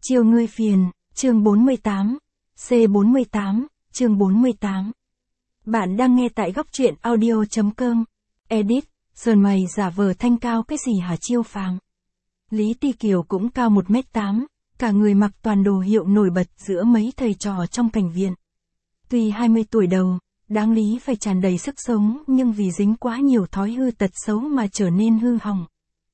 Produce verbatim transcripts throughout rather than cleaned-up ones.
Chiều ngươi phiền, chương bốn mươi tám. C bốn mươi tám, chương bốn mươi tám. Bạn đang nghe tại góc truyện audio.com. Edit, Sơn mày giả vờ thanh cao cái gì hả Chiêu Phàm? Lý Ti Kiều cũng cao một mét tám, cả người mặc toàn đồ hiệu nổi bật giữa mấy thầy trò trong cảnh viện. Tuy hai mươi tuổi đầu, đáng lý phải tràn đầy sức sống nhưng vì dính quá nhiều thói hư tật xấu mà trở nên hư hỏng.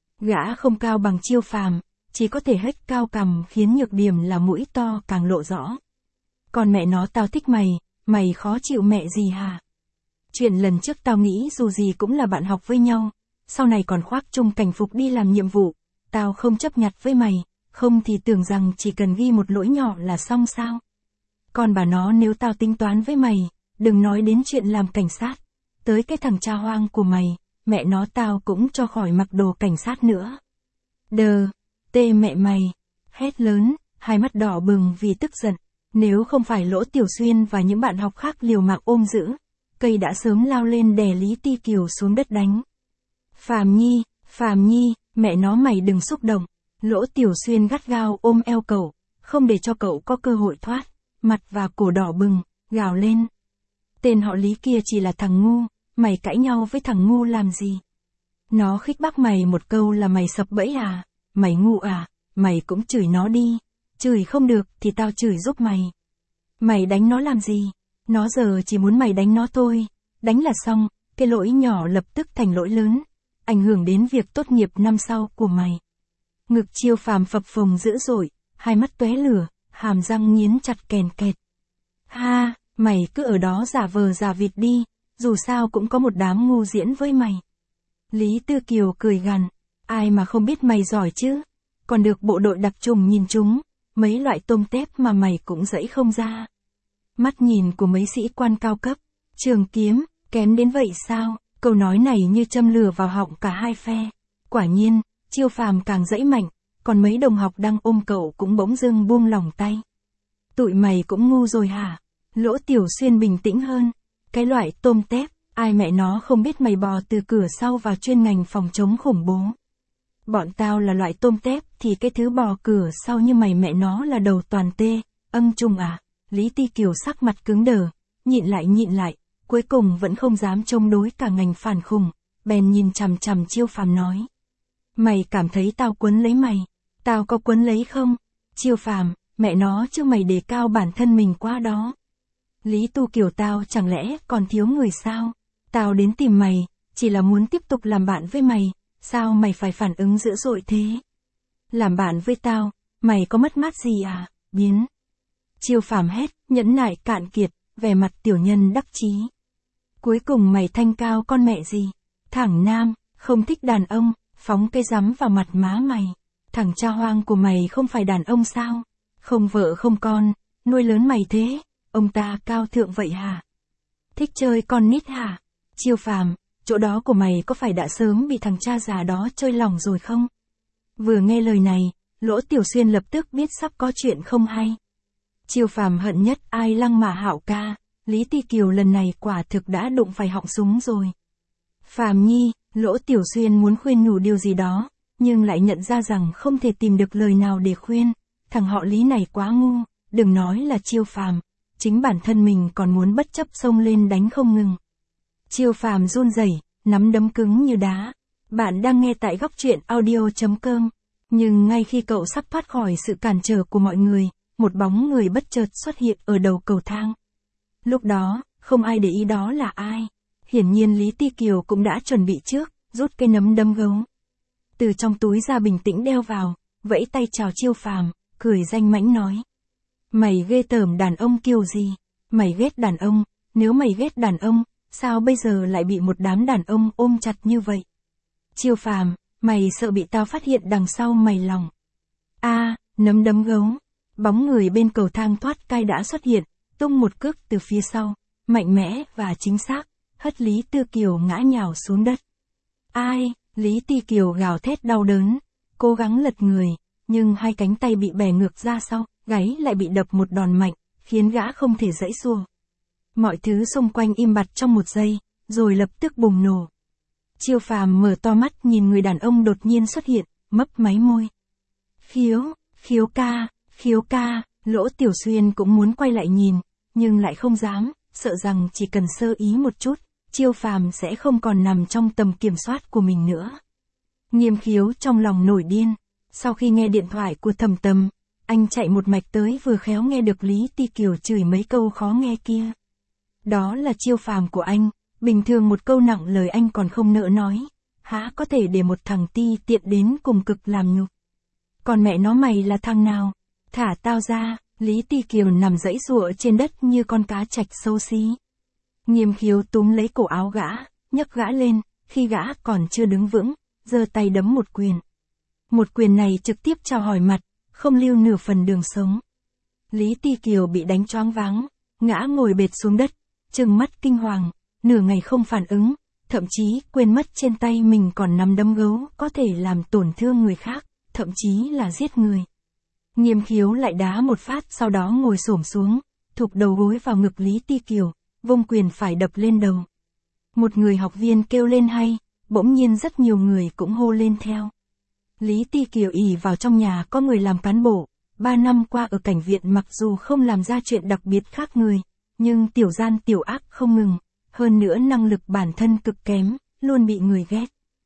Gã không cao bằng Chiêu Phàm, chỉ có thể hếch cao cằm khiến nhược điểm là mũi to càng lộ rõ. Còn mẹ nó tao thích mày, mày khó chịu mẹ gì hả? Chuyện lần trước tao nghĩ dù gì cũng là bạn học với nhau, sau này còn khoác chung cảnh phục đi làm nhiệm vụ, tao không chấp nhặt với mày, không thì tưởng rằng chỉ cần ghi một lỗi nhỏ là xong sao? Còn bà nó nếu tao tính toán với mày, đừng nói đến chuyện làm cảnh sát, tới cái thằng cha hoang của mày, mẹ nó tao cũng cho khỏi mặc đồ cảnh sát nữa. Đờ, tê mẹ mày, hét lớn, hai mắt đỏ bừng vì tức giận, nếu không phải Lỗ Tiểu Xuyên và những bạn học khác liều mạng ôm giữ, cây đã sớm lao lên đè Lý Ti Kiều xuống đất đánh. Phàm Nhi, Phàm Nhi, mẹ nó mày đừng xúc động, Lỗ Tiểu Xuyên gắt gao ôm eo cậu, không để cho cậu có cơ hội thoát, mặt và cổ đỏ bừng, gào lên. Tên họ Lý kia chỉ là thằng ngu, mày cãi nhau với thằng ngu làm gì? Nó khích bác mày một câu là mày sập bẫy à, mày ngu à, mày cũng chửi nó đi, chửi không được thì tao chửi giúp mày. Mày đánh nó làm gì? Nó giờ chỉ muốn mày đánh nó thôi, đánh là xong, cái lỗi nhỏ lập tức thành lỗi lớn, ảnh hưởng đến việc tốt nghiệp năm sau của mày. Ngực Chiêu Phàm phập phồng dữ dội, hai mắt tóe lửa, hàm răng nghiến chặt kèn kẹt. Ha, mày cứ ở đó giả vờ giả vịt đi, dù sao cũng có một đám ngu diễn với mày. Lý Tư Kiều cười gằn, ai mà không biết mày giỏi chứ, còn được bộ đội đặc trùng nhìn chúng, mấy loại tôm tép mà mày cũng dẫy không ra. Mắt nhìn của mấy sĩ quan cao cấp, trường kiếm, kém đến vậy sao, câu nói này như châm lửa vào họng cả hai phe. Quả nhiên, Chiêu Phàm càng dẫy mạnh, còn mấy đồng học đang ôm cậu cũng bỗng dưng buông lỏng tay. Tụi mày cũng ngu rồi hả? Lỗ Tiểu Xuyên bình tĩnh hơn, cái loại tôm tép, ai mẹ nó không biết mày bò từ cửa sau vào chuyên ngành phòng chống khủng bố. Bọn tao là loại tôm tép thì cái thứ bò cửa sau như mày mẹ nó là đầu toàn tê, âng trùng à. Lý Ti Kiều sắc mặt cứng đờ, nhịn lại nhịn lại, cuối cùng vẫn không dám chống đối cả ngành phản khủng, bèn nhìn chằm chằm Chiêu Phàm nói. Mày cảm thấy tao quấn lấy mày, tao có quấn lấy không? Chiêu Phàm, mẹ nó chứ mày đề cao bản thân mình quá đó. Lý Tu Kiều tao chẳng lẽ còn thiếu người sao? Tao đến tìm mày, chỉ là muốn tiếp tục làm bạn với mày, sao mày phải phản ứng dữ dội thế? Làm bạn với tao, mày có mất mát gì à? Biến. Chiêu Phàm hét, nhẫn nại cạn kiệt, vẻ mặt tiểu nhân đắc chí. Cuối cùng mày thanh cao con mẹ gì? Thằng nam, không thích đàn ông, phóng cây rắm vào mặt má mày. Thằng cha hoang của mày không phải đàn ông sao? Không vợ không con, nuôi lớn mày thế, ông ta cao thượng vậy hả? Thích chơi con nít hả? Chiêu Phàm, chỗ đó của mày có phải đã sớm bị thằng cha già đó chơi lòng rồi không? Vừa nghe lời này, Lỗ Tiểu Xuyên lập tức biết sắp có chuyện không hay. Chiêu Phàm hận nhất ai lăng mà hạo ca, Lý Ti Kiều lần này quả thực đã đụng phải họng súng rồi. Phàm Nhi, Lỗ Tiểu Xuyên muốn khuyên nhủ điều gì đó, nhưng lại nhận ra rằng không thể tìm được lời nào để khuyên, thằng họ Lý này quá ngu, đừng nói là Chiêu Phàm, chính bản thân mình còn muốn bất chấp xông lên đánh không ngừng. Chiêu Phàm run rẩy, nắm đấm cứng như đá. Bạn đang nghe tại góc truyện audio.com, nhưng ngay khi cậu sắp thoát khỏi sự cản trở của mọi người, một bóng người bất chợt xuất hiện ở đầu cầu thang. Lúc đó, không ai để ý đó là ai. Hiển nhiên Lý Ti Kiều cũng đã chuẩn bị trước, rút cái nấm đấm gấu từ trong túi ra bình tĩnh đeo vào, vẫy tay chào Chiêu Phàm, cười danh mãnh nói. Mày ghê tởm đàn ông kiểu gì? Mày ghét đàn ông, nếu mày ghét đàn ông, sao bây giờ lại bị một đám đàn ông ôm chặt như vậy? Chiêu Phàm, mày sợ bị tao phát hiện đằng sau mày lòng. A, à, nấm đấm gấu. Bóng người bên cầu thang thoát cai đã xuất hiện, tung một cước từ phía sau, mạnh mẽ và chính xác, hất Lý Tư Kiều ngã nhào xuống đất. Ai? Lý Ti Kiều gào thét đau đớn, cố gắng lật người, nhưng hai cánh tay bị bẻ ngược ra sau, gáy lại bị đập một đòn mạnh, khiến gã không thể giãy giụa. Mọi thứ xung quanh im bặt trong một giây, rồi lập tức bùng nổ. Chiêu Phàm mở to mắt nhìn người đàn ông đột nhiên xuất hiện, mấp máy môi. Khiếu, Khiếu ca, Khiếu ca, Lỗ Tiểu Xuyên cũng muốn quay lại nhìn, nhưng lại không dám, sợ rằng chỉ cần sơ ý một chút, Chiêu Phàm sẽ không còn nằm trong tầm kiểm soát của mình nữa. Nghiêm Khiếu trong lòng nổi điên, sau khi nghe điện thoại của Thẩm Tầm, anh chạy một mạch tới vừa khéo nghe được Lý Ti Kiều chửi mấy câu khó nghe kia. Đó là Chiêu Phàm của anh, bình thường một câu nặng lời anh còn không nỡ nói, há có thể để một thằng ti tiện đến cùng cực làm nhục. Còn mẹ nó mày là thằng nào? Thả tao ra. Lý Ti Kiều nằm dãy giụa trên đất như con cá trạch xấu xí. Nghiêm Khiếu túm lấy cổ áo gã, nhấc gã lên, khi gã còn chưa đứng vững, giơ tay đấm một quyền. Một quyền này trực tiếp chào hỏi mặt, không lưu nửa phần đường sống. Lý Ti Kiều bị đánh choáng váng, ngã ngồi bệt xuống đất, trừng mắt kinh hoàng, nửa ngày không phản ứng, thậm chí quên mất trên tay mình còn nắm đấm gấu có thể làm tổn thương người khác, thậm chí là giết người. Nghiêm Khiếu lại đá một phát, sau đó ngồi xổm xuống, thụp đầu gối vào ngực Lý Ti Kiều, vung quyền phải đập lên đầu. Một người học viên kêu lên hay, bỗng nhiên rất nhiều người cũng hô lên theo. Lý Ti Kiều ỷ vào trong nhà có người làm cán bộ, ba năm qua ở cảnh viện mặc dù không làm ra chuyện đặc biệt khác người, nhưng tiểu gian tiểu ác không ngừng, hơn nữa năng lực bản thân cực kém, luôn bị người ghét.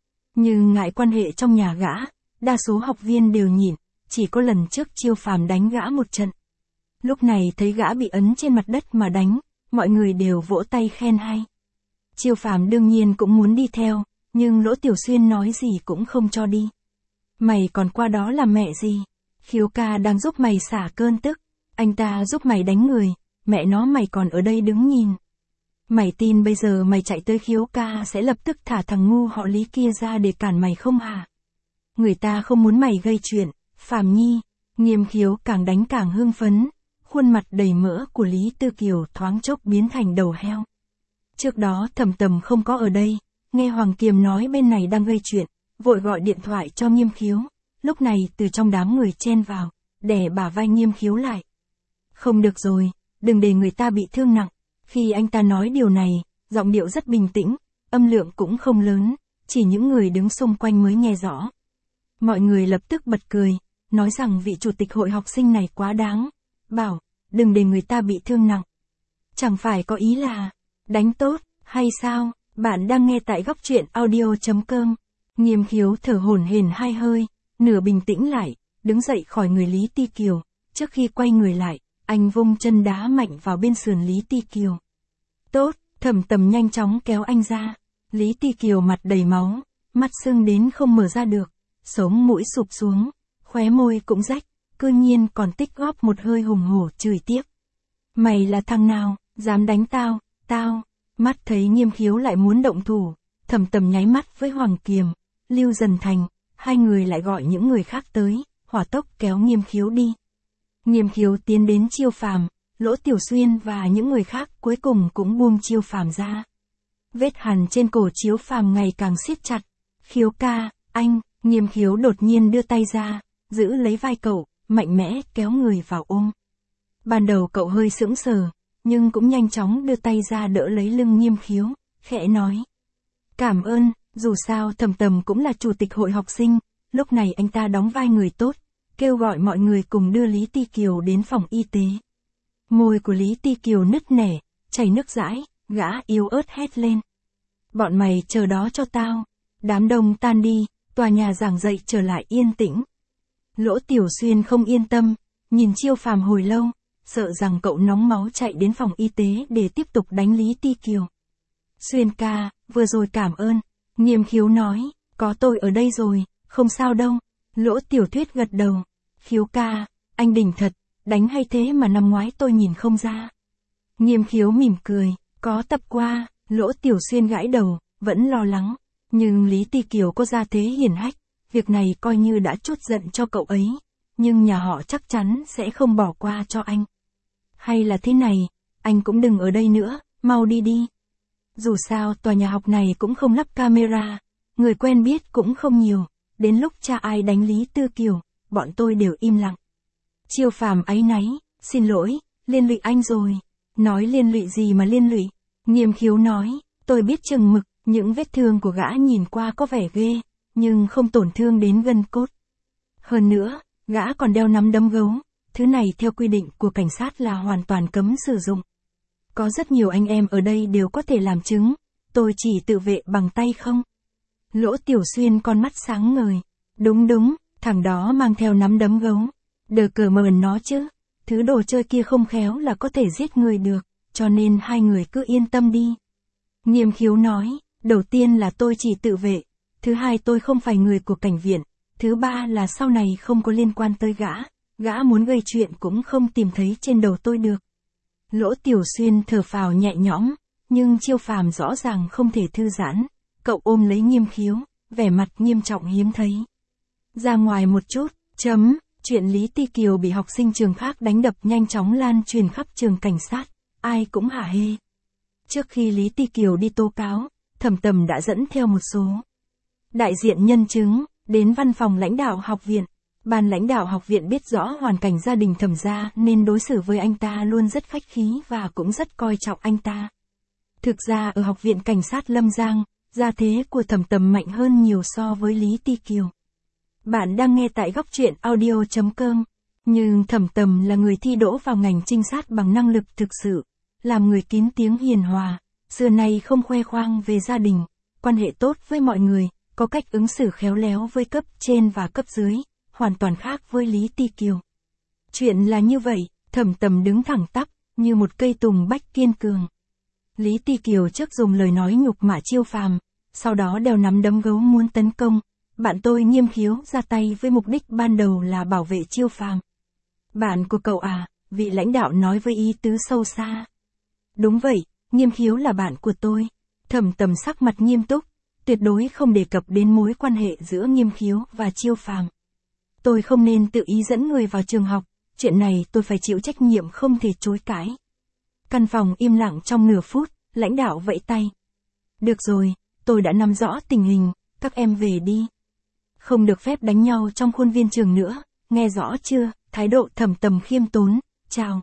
Nhưng ngại quan hệ trong nhà gã, đa số học viên đều nhịn, chỉ có lần trước Chiêu Phàm đánh gã một trận. Lúc này thấy gã bị ấn trên mặt đất mà đánh, mọi người đều vỗ tay khen hay. Chiêu Phàm đương nhiên cũng muốn đi theo, nhưng Lỗ Tiểu Xuyên nói gì cũng không cho đi. Mày còn qua đó làm mẹ gì? Khiếu ca đang giúp mày xả cơn tức, anh ta giúp mày đánh người, mẹ nó mày còn ở đây đứng nhìn. Mày tin bây giờ mày chạy tới Khiếu ca sẽ lập tức thả thằng ngu họ Lý kia ra để cản mày không hả? Người ta không muốn mày gây chuyện, Phàm Nhi. Nghiêm Khiếu càng đánh càng hưng phấn, khuôn mặt đầy mỡ của Lý Tư Kiều thoáng chốc biến thành đầu heo. Trước đó Thẩm Tầm không có ở đây, nghe Hoàng Kiềm nói bên này đang gây chuyện, vội gọi điện thoại cho Nghiêm Khiếu, lúc này từ trong đám người chen vào, đè bả vai Nghiêm Khiếu lại. Không được rồi, đừng để người ta bị thương nặng. Khi anh ta nói điều này, giọng điệu rất bình tĩnh, âm lượng cũng không lớn, chỉ những người đứng xung quanh mới nghe rõ. Mọi người lập tức bật cười, nói rằng vị chủ tịch hội học sinh này quá đáng, bảo, đừng để người ta bị thương nặng. Chẳng phải có ý là, đánh tốt, hay sao? Bạn đang nghe tại góc truyện audio chấm com. Nghiêm Khiếu thở hổn hển hai hơi, nửa bình tĩnh lại, đứng dậy khỏi người Lý Ti Kiều, trước khi quay người lại, anh vung chân đá mạnh vào bên sườn Lý Ti Kiều. Tốt, Thẩm Tầm nhanh chóng kéo anh ra, Lý Ti Kiều mặt đầy máu, mắt sưng đến không mở ra được, sống mũi sụp xuống, khóe môi cũng rách, cư nhiên còn tích góp một hơi hùng hổ chửi tiếp. Mày là thằng nào, dám đánh tao, tao, mắt thấy Nghiêm Khiếu lại muốn động thủ, Thẩm Tầm nháy mắt với Hoàng Kiềm, Lưu Dần Thành, hai người lại gọi những người khác tới, hỏa tốc kéo Nghiêm Khiếu đi. Nghiêm Khiếu tiến đến Chiêu Phàm, Lỗ Tiểu Xuyên và những người khác cuối cùng cũng buông Chiêu Phàm ra. Vết hằn trên cổ Chiêu Phàm ngày càng siết chặt. Khiếu ca, anh, Nghiêm Khiếu đột nhiên đưa tay ra, giữ lấy vai cậu, mạnh mẽ kéo người vào ôm. Ban đầu cậu hơi sững sờ, nhưng cũng nhanh chóng đưa tay ra đỡ lấy lưng Nghiêm Khiếu, khẽ nói. Cảm ơn, dù sao Thẩm Tầm cũng là chủ tịch hội học sinh, lúc này anh ta đóng vai người tốt, kêu gọi mọi người cùng đưa Lý Ti Kiều đến phòng y tế. Môi của Lý Ti Kiều nứt nẻ, chảy nước dãi, gã yếu ớt hét lên. Bọn mày chờ đó cho tao. Đám đông tan đi, tòa nhà giảng dạy trở lại yên tĩnh. Lỗ Tiểu Xuyên không yên tâm, nhìn Chiêu Phàm hồi lâu, sợ rằng cậu nóng máu chạy đến phòng y tế để tiếp tục đánh Lý Ti Kiều. Xuyên ca, vừa rồi cảm ơn. Nghiêm Khiếu nói, có tôi ở đây rồi, không sao đâu. Lỗ Tiểu Thuyết gật đầu. Khiếu ca, anh đỉnh thật, đánh hay thế mà năm ngoái tôi nhìn không ra. Nghiêm Khiếu mỉm cười, có tập qua. Lỗ Tiểu Xuyên gãi đầu, vẫn lo lắng. Nhưng Lý Ti Kiều có gia thế hiển hách, việc này coi như đã trút giận cho cậu ấy, nhưng nhà họ chắc chắn sẽ không bỏ qua cho anh. Hay là thế này, anh cũng đừng ở đây nữa, mau đi đi. Dù sao tòa nhà học này cũng không lắp camera, người quen biết cũng không nhiều, đến lúc cha ai đánh Lý Tư Kiều, bọn tôi đều im lặng. Chiêu Phàm áy náy, xin lỗi, liên lụy anh rồi. Nói liên lụy gì mà liên lụy? Nghiêm Khiếu nói, tôi biết chừng mực, những vết thương của gã nhìn qua có vẻ ghê, nhưng không tổn thương đến gân cốt. Hơn nữa, gã còn đeo nắm đấm gấu, thứ này theo quy định của cảnh sát là hoàn toàn cấm sử dụng. Có rất nhiều anh em ở đây đều có thể làm chứng, tôi chỉ tự vệ bằng tay không. Lỗ Tiểu Xuyên con mắt sáng ngời. Đúng đúng, thằng đó mang theo nắm đấm gấu. Đờ cờ mờn nó chứ, thứ đồ chơi kia không khéo là có thể giết người được, cho nên hai người cứ yên tâm đi. Nghiêm Khiếu nói, đầu tiên là tôi chỉ tự vệ, thứ hai tôi không phải người của cảnh viện, thứ ba là sau này không có liên quan tới gã, gã muốn gây chuyện cũng không tìm thấy trên đầu tôi được. Lỗ Tiểu Xuyên thở phào nhẹ nhõm, nhưng Chiêu Phàm rõ ràng không thể thư giãn, cậu ôm lấy Nghiêm Khiếu, vẻ mặt nghiêm trọng hiếm thấy. Ra ngoài một chút, chấm, chuyện Lý Ti Kiều bị học sinh trường khác đánh đập nhanh chóng lan truyền khắp trường cảnh sát, ai cũng hả hê. Trước khi Lý Ti Kiều đi tố cáo, Thẩm Tầm đã dẫn theo một số đại diện nhân chứng, đến văn phòng lãnh đạo học viện. Ban lãnh đạo học viện biết rõ hoàn cảnh gia đình Thẩm gia nên đối xử với anh ta luôn rất khách khí và cũng rất coi trọng anh ta. Thực ra ở học viện cảnh sát Lâm Giang, gia thế của Thẩm Tầm mạnh hơn nhiều so với Lý Ti Kiều. Bạn đang nghe tại góc truyện audio chấm com. Nhưng Thẩm Tầm là người thi đỗ vào ngành trinh sát bằng năng lực thực sự, làm người kín tiếng hiền hòa, xưa nay không khoe khoang về gia đình, quan hệ tốt với mọi người, có cách ứng xử khéo léo với cấp trên và cấp dưới, hoàn toàn khác với Lý Ti Kiều. Chuyện là như vậy, Thẩm Tầm đứng thẳng tắp, như một cây tùng bách kiên cường. Lý Ti Kiều trước dùng lời nói nhục mạ Chiêu Phàm, sau đó đeo nắm đấm gấu muốn tấn công. Bạn tôi Nghiêm Khiếu ra tay với mục đích ban đầu là bảo vệ Chiêu Phàm. Bạn của cậu à, vị lãnh đạo nói với ý tứ sâu xa. Đúng vậy, Nghiêm Khiếu là bạn của tôi. Thẩm Tầm sắc mặt nghiêm túc, tuyệt đối không đề cập đến mối quan hệ giữa Nghiêm Khiếu và Chiêu Phàm. Tôi không nên tự ý dẫn người vào trường học, chuyện này tôi phải chịu trách nhiệm không thể chối cãi. Căn phòng im lặng trong nửa phút, lãnh đạo vẫy tay. Được rồi, tôi đã nắm rõ tình hình, các em về đi. Không được phép đánh nhau trong khuôn viên trường nữa, nghe rõ chưa? Thái độ Thẩm Tầm khiêm tốn, chào.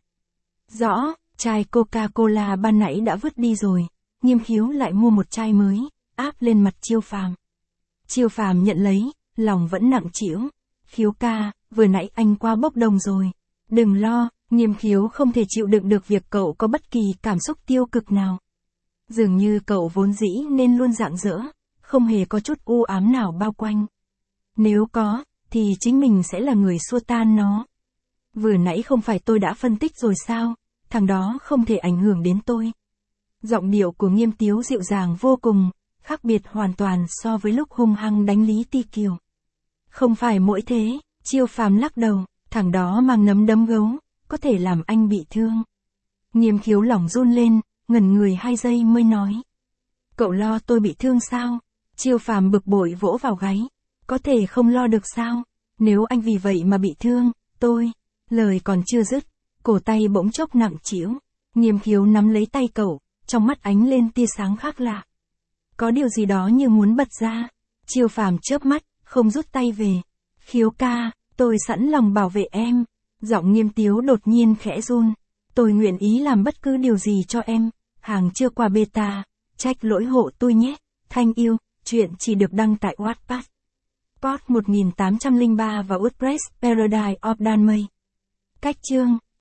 Rõ, chai Coca-Cola ban nãy đã vứt đi rồi, Nghiêm Khiếu lại mua một chai mới, áp lên mặt Chiêu Phàm. Chiêu Phàm nhận lấy, lòng vẫn nặng trĩu. Khiếu ca, vừa nãy anh qua bốc đồng rồi. Đừng lo, Nghiêm Khiếu không thể chịu đựng được việc cậu có bất kỳ cảm xúc tiêu cực nào. Dường như cậu vốn dĩ nên luôn rạng rỡ, không hề có chút u ám nào bao quanh. Nếu có, thì chính mình sẽ là người xua tan nó. Vừa nãy không phải tôi đã phân tích rồi sao, thằng đó không thể ảnh hưởng đến tôi. Giọng điệu của Nghiêm Tiếu dịu dàng vô cùng, khác biệt hoàn toàn so với lúc hung hăng đánh Lý Ti Kiều. Không phải mỗi thế, Chiêu Phàm lắc đầu, thằng đó mang nắm đấm gấu, có thể làm anh bị thương. Nghiêm Khiếu lòng run lên, ngẩn người hai giây mới nói. Cậu lo tôi bị thương sao? Chiêu Phàm bực bội vỗ vào gáy. Có thể không lo được sao? Nếu anh vì vậy mà bị thương, tôi... Lời còn chưa dứt, cổ tay bỗng chốc nặng trĩu. Nghiêm Khiếu nắm lấy tay cậu, trong mắt ánh lên tia sáng khác lạ. Có điều gì đó như muốn bật ra. Chiêu Phàm chớp mắt, không rút tay về. Khiếu ca, tôi sẵn lòng bảo vệ em. Giọng Nghiêm Tiếu đột nhiên khẽ run. Tôi nguyện ý làm bất cứ điều gì cho em. Hàng chưa qua beta, trách lỗi hộ tôi nhé. Thanh yêu, chuyện chỉ được đăng tại Wattpad. Pod một nghìn tám trăm lẻ ba và WordPress Paradise of Danmay. Cách chương